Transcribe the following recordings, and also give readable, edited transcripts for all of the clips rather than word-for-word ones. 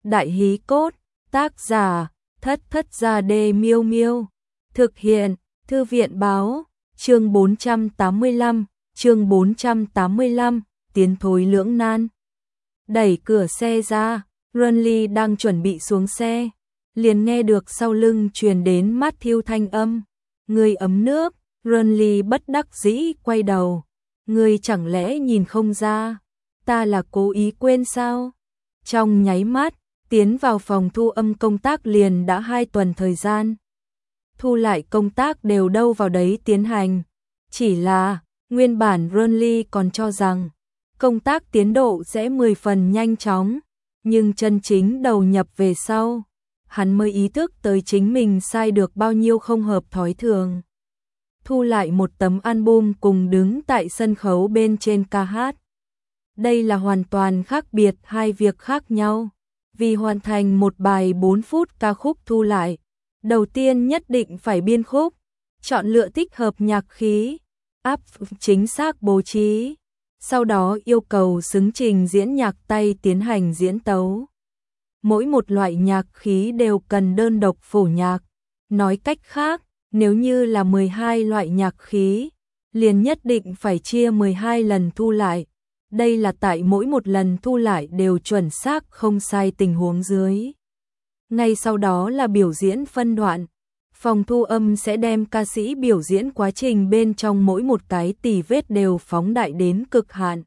Đại hí cốt, tác giả, Thất Thất Gia Đê Miêu Miêu. Thực hiện, Thư viện báo, chương 485, tiến thối lưỡng nan. Đẩy cửa xe ra, Runly đang chuẩn bị xuống xe, liền nghe được sau lưng truyền đến Matthew thanh âm. Người ấm nước, Runly bất đắc dĩ quay đầu. Người chẳng lẽ nhìn không ra, ta là cố ý quên sao? Trong nháy mắt, tiến vào phòng thu âm công tác liền đã 2 tuần thời gian. Thu lại công tác đều đâu vào đấy tiến hành. Chỉ là, nguyên bản Runly còn cho rằng, công tác tiến độ sẽ 10 phần nhanh chóng, nhưng chân chính đầu nhập về sau, hắn mới ý thức tới chính mình sai được bao nhiêu không hợp thói thường. Thu lại một tấm album cùng đứng tại sân khấu bên trên ca hát. Đây là hoàn toàn khác biệt hai việc khác nhau. Vì hoàn thành một bài 4 phút ca khúc thu lại, đầu tiên nhất định phải biên khúc, chọn lựa thích hợp nhạc khí, áp chính xác bố trí, sau đó yêu cầu xứng trình diễn nhạc tay tiến hành diễn tấu. Mỗi một loại nhạc khí đều cần đơn độc phổ nhạc. Nói cách khác, nếu như là 12 loại nhạc khí, liền nhất định phải chia 12 lần thu lại. Đây là tại mỗi một lần thu lại đều chuẩn xác không sai tình huống dưới. Ngay sau đó là biểu diễn phân đoạn. Phòng thu âm sẽ đem ca sĩ biểu diễn quá trình bên trong mỗi một cái tì vết đều phóng đại đến cực hạn.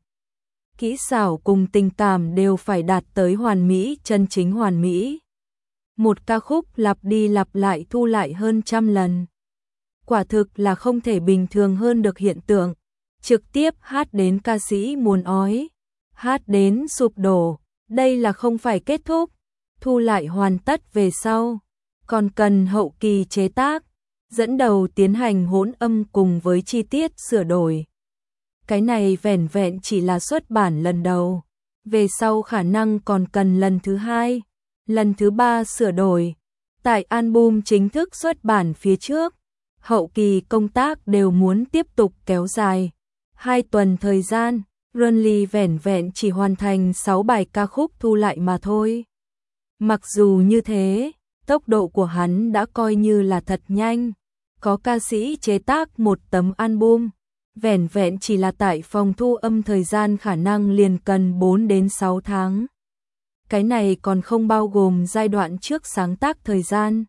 Kỹ xảo cùng tình cảm đều phải đạt tới hoàn mỹ, chân chính hoàn mỹ. Một ca khúc lặp đi lặp lại thu lại hơn 100 lần. Quả thực là không thể bình thường hơn được hiện tượng. Trực tiếp hát đến ca sĩ muốn ói, hát đến sụp đổ, đây là không phải kết thúc, thu lại hoàn tất về sau, còn cần hậu kỳ chế tác, dẫn đầu tiến hành hỗn âm cùng với chi tiết sửa đổi. Cái này vẻn vẹn chỉ là xuất bản lần đầu, về sau khả năng còn cần lần thứ 2, lần thứ 3 sửa đổi. Tại album chính thức xuất bản phía trước, hậu kỳ công tác đều muốn tiếp tục kéo dài. 2 tuần thời gian, Runly vẻn vẹn chỉ hoàn thành 6 bài ca khúc thu lại mà thôi. Mặc dù như thế, tốc độ của hắn đã coi như là thật nhanh. Có ca sĩ chế tác một tấm album, vẻn vẹn chỉ là tại phòng thu âm thời gian khả năng liền cần 4 đến 6 tháng. Cái này còn không bao gồm giai đoạn trước sáng tác thời gian.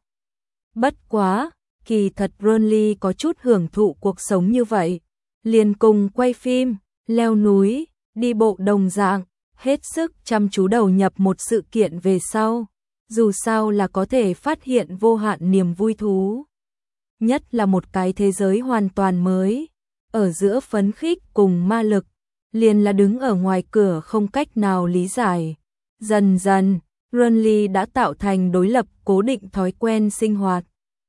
Bất quá, kỳ thật Runly có chút hưởng thụ cuộc sống như vậy. Liền cùng quay phim, leo núi, đi bộ đồng dạng, hết sức chăm chú đầu nhập một sự kiện về sau, dù sao là có thể phát hiện vô hạn niềm vui thú. Nhất là một cái thế giới hoàn toàn mới, ở giữa phấn khích cùng ma lực, liền là đứng ở ngoài cửa không cách nào lý giải. Dần dần, Runly đã tạo thành đối lập cố định thói quen sinh hoạt.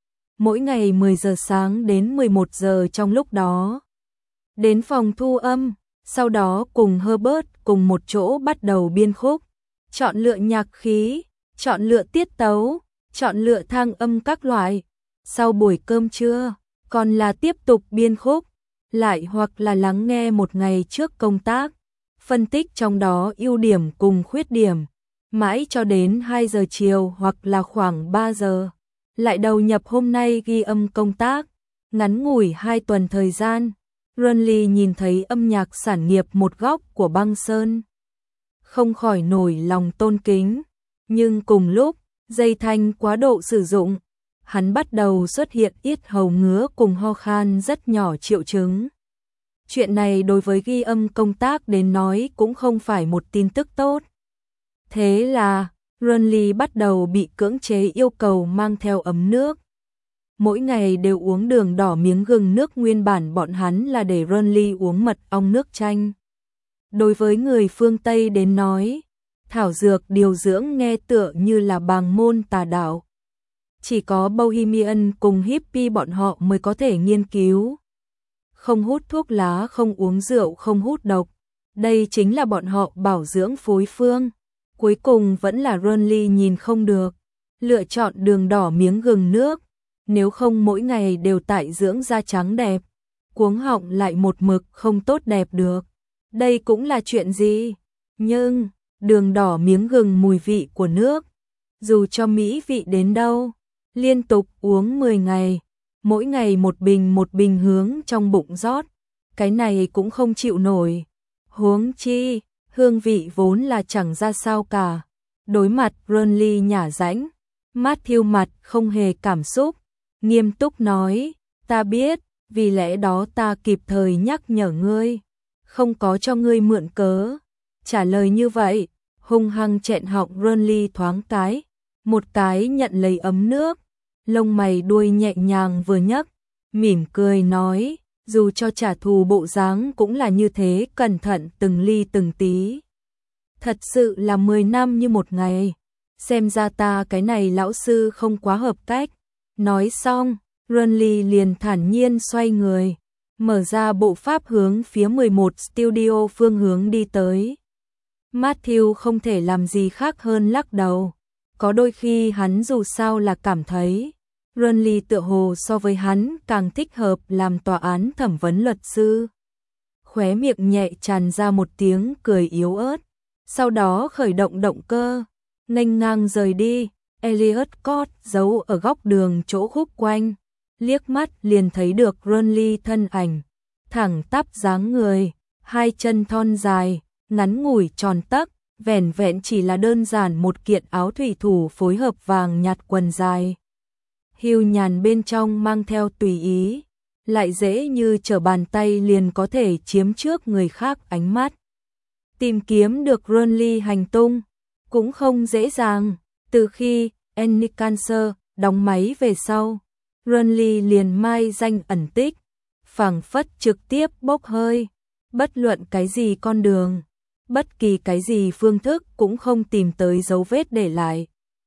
Mỗi ngày 10 giờ sáng đến 11 giờ trong lúc đó. Đến phòng thu âm, sau đó cùng Herbert cùng một chỗ bắt đầu biên khúc, chọn lựa nhạc khí, chọn lựa tiết tấu, chọn lựa thang âm các loại. Sau buổi cơm trưa, còn là tiếp tục biên khúc, lại hoặc là lắng nghe một ngày trước công tác, phân tích trong đó ưu điểm cùng khuyết điểm, mãi cho đến 2 giờ chiều hoặc là khoảng 3 giờ. Lại đầu nhập hôm nay ghi âm công tác, ngắn ngủi 2 tuần thời gian. Runly nhìn thấy âm nhạc sản nghiệp một góc của băng sơn, không khỏi nổi lòng tôn kính, nhưng cùng lúc, dây thanh quá độ sử dụng, hắn bắt đầu xuất hiện yết hầu ngứa cùng ho khan rất nhỏ triệu chứng. Chuyện này đối với ghi âm công tác đến nói cũng không phải một tin tức tốt. Thế là, Runly bắt đầu bị cưỡng chế yêu cầu mang theo ấm nước. Mỗi ngày đều uống đường đỏ miếng gừng nước, nguyên bản bọn hắn là để Runly uống mật ong nước chanh. Đối với người phương Tây đến nói, thảo dược điều dưỡng nghe tựa như là bàng môn tà đạo. Chỉ có Bohemian cùng hippie bọn họ mới có thể nghiên cứu. Không hút thuốc lá, không uống rượu, không hút độc. Đây chính là bọn họ bảo dưỡng phối phương. Cuối cùng vẫn là Runly nhìn không được, lựa chọn đường đỏ miếng gừng nước. Nếu không mỗi ngày đều tại dưỡng da trắng đẹp, cuống họng lại một mực không tốt đẹp được. Đây cũng là chuyện gì? Nhưng, đường đỏ miếng gừng mùi vị của nước. Dù cho mỹ vị đến đâu, liên tục uống 10 ngày, mỗi ngày một bình hướng trong bụng rót, cái này cũng không chịu nổi. Huống chi, hương vị vốn là chẳng ra sao cả. Đối mặt Burnley nhả rãnh, Matthew mặt không hề cảm xúc, nghiêm túc nói, ta biết, vì lẽ đó ta kịp thời nhắc nhở ngươi, không có cho ngươi mượn cớ. Trả lời như vậy, hung hăng chẹn họng Burnley thoáng cái, một cái nhận lấy ấm nước, lông mày đuôi nhẹ nhàng vừa nhấc, mỉm cười nói, dù cho trả thù bộ dáng cũng là như thế, cẩn thận từng ly từng tí. Thật sự là 10 năm như một ngày, xem ra ta cái này lão sư không quá hợp cách. Nói xong, Burnley liền thản nhiên xoay người, mở ra bộ pháp hướng phía 11 studio phương hướng đi tới. Matthew không thể làm gì khác hơn lắc đầu, có đôi khi hắn dù sao là cảm thấy Burnley tựa hồ so với hắn càng thích hợp làm tòa án thẩm vấn luật sư. Khóe miệng nhẹ tràn ra một tiếng cười yếu ớt, sau đó khởi động động cơ, nghênh ngang rời đi. Elliot Scott giấu ở góc đường chỗ khúc quanh, liếc mắt liền thấy được Burnley thân ảnh, thẳng tắp dáng người, hai chân thon dài, ngắn ngủi tròn tấc, vẻn vẹn chỉ là đơn giản một kiện áo thủy thủ phối hợp vàng nhạt quần dài. Hưu nhàn bên trong mang theo tùy ý, lại dễ như trở bàn tay liền có thể chiếm trước người khác ánh mắt. Tìm kiếm được Burnley hành tung cũng không dễ dàng, từ khi Annie Cancer đóng máy về sau, Burnley liền mai danh ẩn tích, phảng phất trực tiếp bốc hơi, bất luận cái gì con đường, bất kỳ cái gì phương thức cũng không tìm tới dấu vết để lại.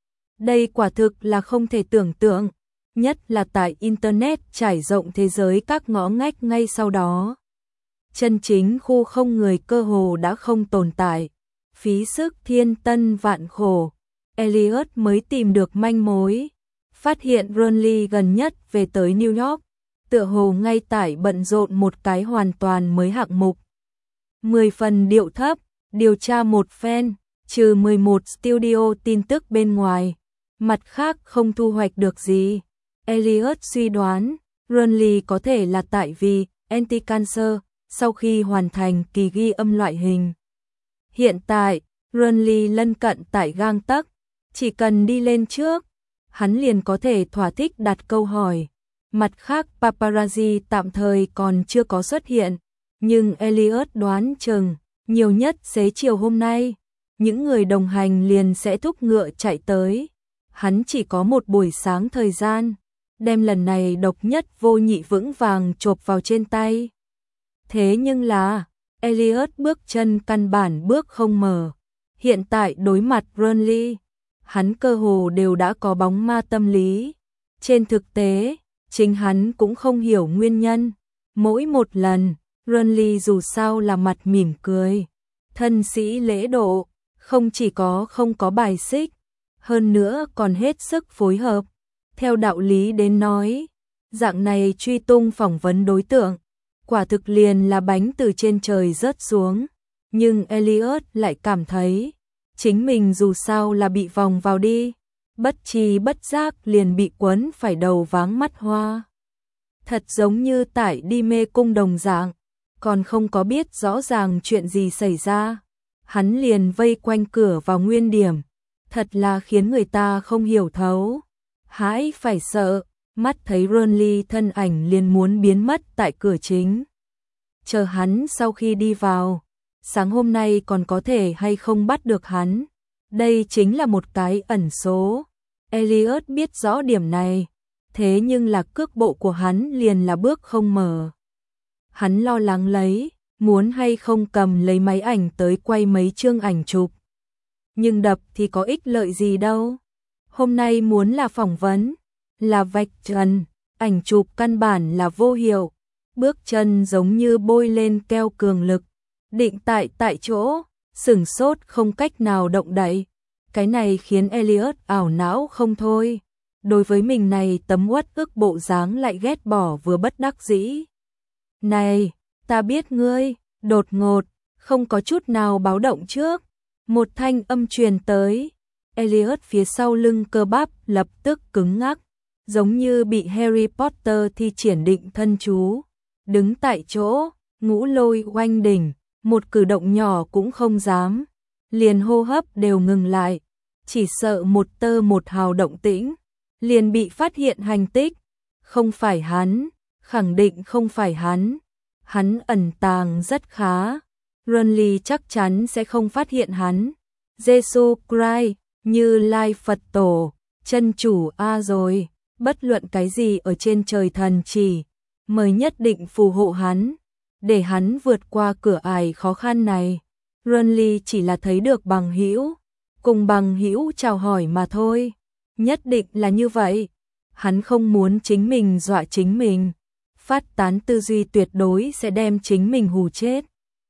Đây quả thực là không thể tưởng tượng, nhất là tại Internet trải rộng thế giới các ngõ ngách ngay sau đó. Chân chính khu không người cơ hồ đã không tồn tại, phí sức thiên tân vạn khổ, Elliot mới tìm được manh mối, phát hiện Burnley gần nhất về tới New York, tựa hồ ngay tại bận rộn một cái hoàn toàn mới hạng mục. 10 phần điệu thấp, điều tra một phen, trừ 11 studio tin tức bên ngoài, mặt khác không thu hoạch được gì. Elliot suy đoán, Burnley có thể là tại vì Anti-Cancer sau khi hoàn thành kỳ ghi âm loại hình. Hiện tại, Burnley lân cận tại gang tấc, chỉ cần đi lên trước, hắn liền có thể thỏa thích đặt câu hỏi. Mặt khác paparazzi tạm thời còn chưa có xuất hiện, nhưng Elliot đoán chừng, nhiều nhất xế chiều hôm nay, những người đồng hành liền sẽ thúc ngựa chạy tới. Hắn chỉ có một buổi sáng thời gian, đem lần này độc nhất vô nhị vững vàng chộp vào trên tay. Thế nhưng là, Elliot bước chân căn bản bước không mở. Hiện tại đối mặt Burnley, hắn cơ hồ đều đã có bóng ma tâm lý. Trên thực tế, chính hắn cũng không hiểu nguyên nhân. Mỗi một lần, Burnley dù sao là mặt mỉm cười, thân sĩ lễ độ, không chỉ có không có bài xích, hơn nữa còn hết sức phối hợp. Theo đạo lý đến nói, dạng này truy tung phỏng vấn đối tượng, quả thực liền là bánh từ trên trời rớt xuống. Nhưng Elliot lại cảm thấy, chính mình dù sao là bị vòng vào đi, bất tri bất giác liền bị quấn phải đầu váng mắt hoa. Thật giống như tại đi mê cung đồng dạng, còn không có biết rõ ràng chuyện gì xảy ra, hắn liền vây quanh cửa vào nguyên điểm, thật là khiến người ta không hiểu thấu. Hãi phải sợ, mắt thấy Burnley thân ảnh liền muốn biến mất tại cửa chính. Chờ hắn sau khi đi vào, sáng hôm nay còn có thể hay không bắt được hắn. Đây chính là một cái ẩn số. Elliot biết rõ điểm này, thế nhưng là cước bộ của hắn liền là bước không mở. Hắn lo lắng lấy, muốn hay không cầm lấy máy ảnh tới quay mấy chương ảnh chụp. Nhưng đập thì có ích lợi gì đâu. Hôm nay muốn là phỏng vấn, là vạch trần, ảnh chụp căn bản là vô hiệu. Bước chân giống như bôi lên keo cường lực, định tại chỗ, sửng sốt không cách nào động đậy. Cái này khiến Elliot ảo não không thôi. Đối với mình này tấm uất ức bộ dáng lại ghét bỏ vừa bất đắc dĩ. Này, ta biết ngươi, đột ngột, không có chút nào báo động trước. Một thanh âm truyền tới. Elliot phía sau lưng cơ bắp lập tức cứng ngắc, giống như bị Harry Potter thi triển định thân chú. Đứng tại chỗ, ngũ lôi oanh đỉnh, một cử động nhỏ cũng không dám. Liền hô hấp đều ngừng lại, chỉ sợ một tơ một hào động tĩnh, liền bị phát hiện hành tích. Không phải hắn, khẳng định không phải hắn. Hắn ẩn tàng rất khá. Renly chắc chắn sẽ không phát hiện hắn. Jesus Christ, Như Lai Phật Tổ, chân chủ A rồi, bất luận cái gì ở trên trời thần chỉ, mời nhất định phù hộ hắn, để hắn vượt qua cửa ải khó khăn này. Renly chỉ là thấy được bằng hữu, cùng bằng hữu chào hỏi mà thôi. Nhất định là như vậy. Hắn không muốn chính mình dọa chính mình. Phát tán tư duy tuyệt đối sẽ đem chính mình hù chết.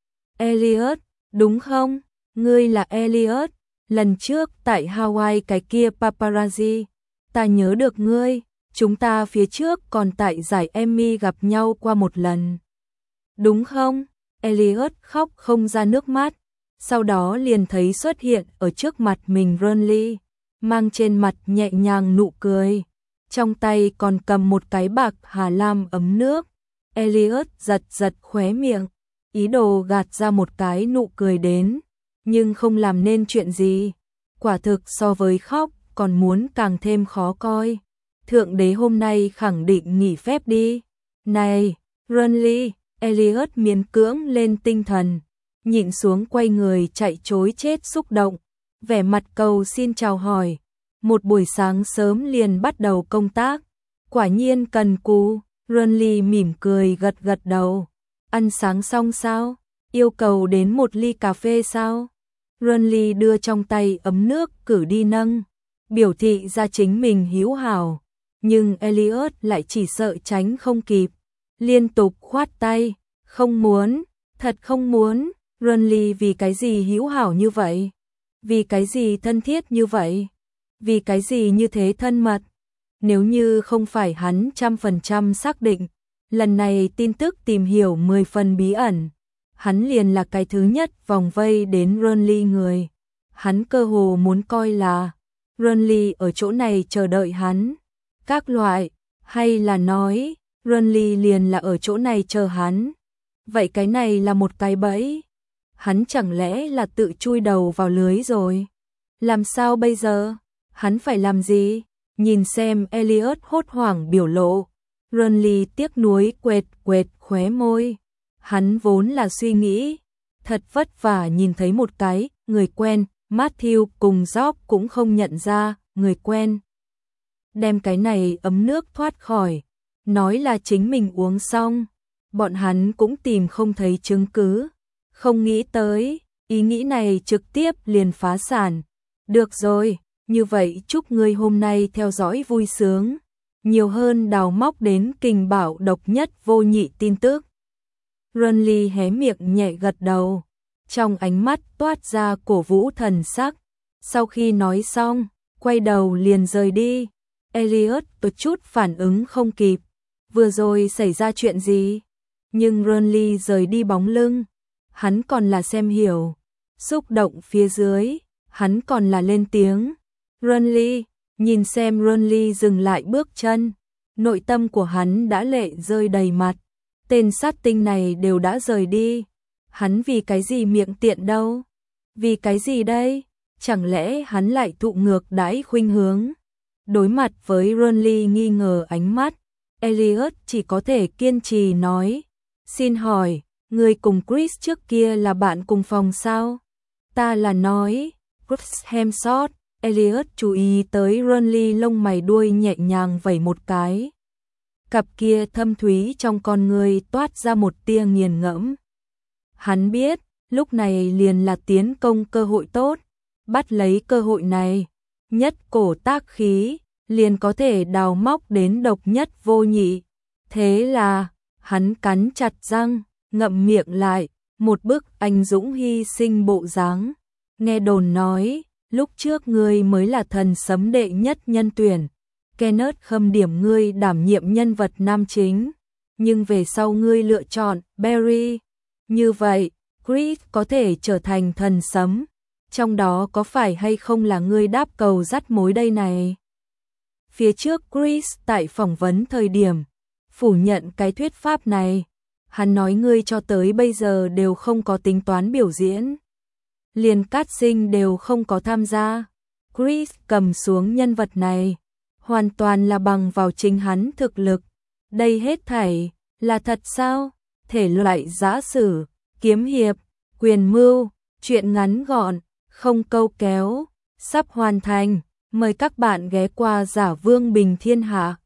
Elliot, đúng không? Ngươi là Elliot, lần trước tại Hawaii cái kia paparazzi. Ta nhớ được ngươi, chúng ta phía trước còn tại giải Emmy gặp nhau qua một lần. Đúng không? Elliot khóc không ra nước mắt, sau đó liền thấy xuất hiện ở trước mặt mình Renly, mang trên mặt nhẹ nhàng nụ cười, trong tay còn cầm một cái bạc hà lam ấm nước. Elliot giật giật khóe miệng, ý đồ gạt ra một cái nụ cười đến, nhưng không làm nên chuyện gì. Quả thực so với khóc còn muốn càng thêm khó coi. Thượng đế hôm nay khẳng định nghỉ phép đi. Này, Renly, Elliot miễn cưỡng lên tinh thần, nhịn xuống quay người chạy trối chết xúc động, vẻ mặt cầu xin chào hỏi. Một buổi sáng sớm liền bắt đầu công tác, quả nhiên cần cù. Renly mỉm cười gật gật đầu. Ăn sáng xong sao? Yêu cầu đến một ly cà phê sao? Renly đưa trong tay ấm nước cử đi nâng, biểu thị ra chính mình hữu hảo, nhưng Elliot lại chỉ sợ tránh không kịp, liên tục khoát tay, không muốn, thật không muốn. Renly vì cái gì hữu hảo như vậy? Vì cái gì thân thiết như vậy? Vì cái gì như thế thân mật? Nếu như không phải hắn 100% xác định, lần này tin tức tìm hiểu 10 phần bí ẩn, hắn liền là cái thứ nhất vòng vây đến Renly người. Hắn cơ hồ muốn coi là Renly ở chỗ này chờ đợi hắn. Các loại, hay là nói Renly liền là ở chỗ này chờ hắn. Vậy cái này là một cái bẫy. Hắn chẳng lẽ là tự chui đầu vào lưới rồi? Làm sao bây giờ? Hắn phải làm gì? Nhìn xem Elliot hốt hoảng biểu lộ, Renly tiếc nuối quệt quệt khóe môi. Hắn vốn là suy nghĩ, thật vất vả nhìn thấy một cái người quen, Matthew cùng Job cũng không nhận ra người quen. Đem cái này ấm nước thoát khỏi, nói là chính mình uống xong, bọn hắn cũng tìm không thấy chứng cứ. Không nghĩ tới, ý nghĩ này trực tiếp liền phá sản. Được rồi, như vậy chúc ngươi hôm nay theo dõi vui sướng, nhiều hơn đào móc đến kình bảo độc nhất vô nhị tin tức. Renly hé miệng nhẹ gật đầu, trong ánh mắt toát ra cổ vũ thần sắc. Sau khi nói xong, quay đầu liền rời đi. Elliot có chút phản ứng không kịp, vừa rồi xảy ra chuyện gì? Nhưng Renly rời đi bóng lưng, hắn còn là xem hiểu. Xúc động phía dưới, hắn còn là lên tiếng. Renly, nhìn xem Renly dừng lại bước chân, nội tâm của hắn đã lệ rơi đầy mặt. Tên sát tinh này đều đã rời đi, hắn vì cái gì miệng tiện đâu? Vì cái gì đây? Chẳng lẽ hắn lại thụ ngược đãi khuynh hướng? Đối mặt với Renly nghi ngờ ánh mắt, Elliot chỉ có thể kiên trì nói, xin hỏi, người cùng Chris trước kia là bạn cùng phòng sao? Ta là nói, Chris Hemsworth. Elliot chú ý tới Renly lông mày đuôi nhẹ nhàng vẩy một cái. Cặp kia thâm thúy trong con người toát ra một tia nghiền ngẫm. Hắn biết, lúc này liền là tiến công cơ hội tốt, bắt lấy cơ hội này, nhất cổ tác khí, liền có thể đào móc đến độc nhất vô nhị. Thế là, hắn cắn chặt răng, ngậm miệng lại, một bức anh dũng hy sinh bộ dáng. Nghe đồn nói, lúc trước ngươi mới là thần sấm đệ nhất nhân tuyển, Kenneth khâm điểm ngươi đảm nhiệm nhân vật nam chính, nhưng về sau ngươi lựa chọn Barry. Như vậy, Chris có thể trở thành thần sấm, Trong đó có phải hay không là ngươi đáp cầu dắt mối đây này? Phía trước Chris tại phỏng vấn thời điểm phủ nhận cái thuyết pháp này. Hắn nói ngươi cho tới bây giờ đều không có tính toán biểu diễn. Liền casting đều không có tham gia. Chris cầm xuống nhân vật này. Hoàn toàn là bằng vào chính hắn thực lực. Đây hết thảy là thật sao? Thể loại giã sử, kiếm hiệp, quyền mưu, truyện ngắn gọn, không câu kéo, sắp hoàn thành. Mời các bạn ghé qua Giả Vương Bình Thiên Hạ.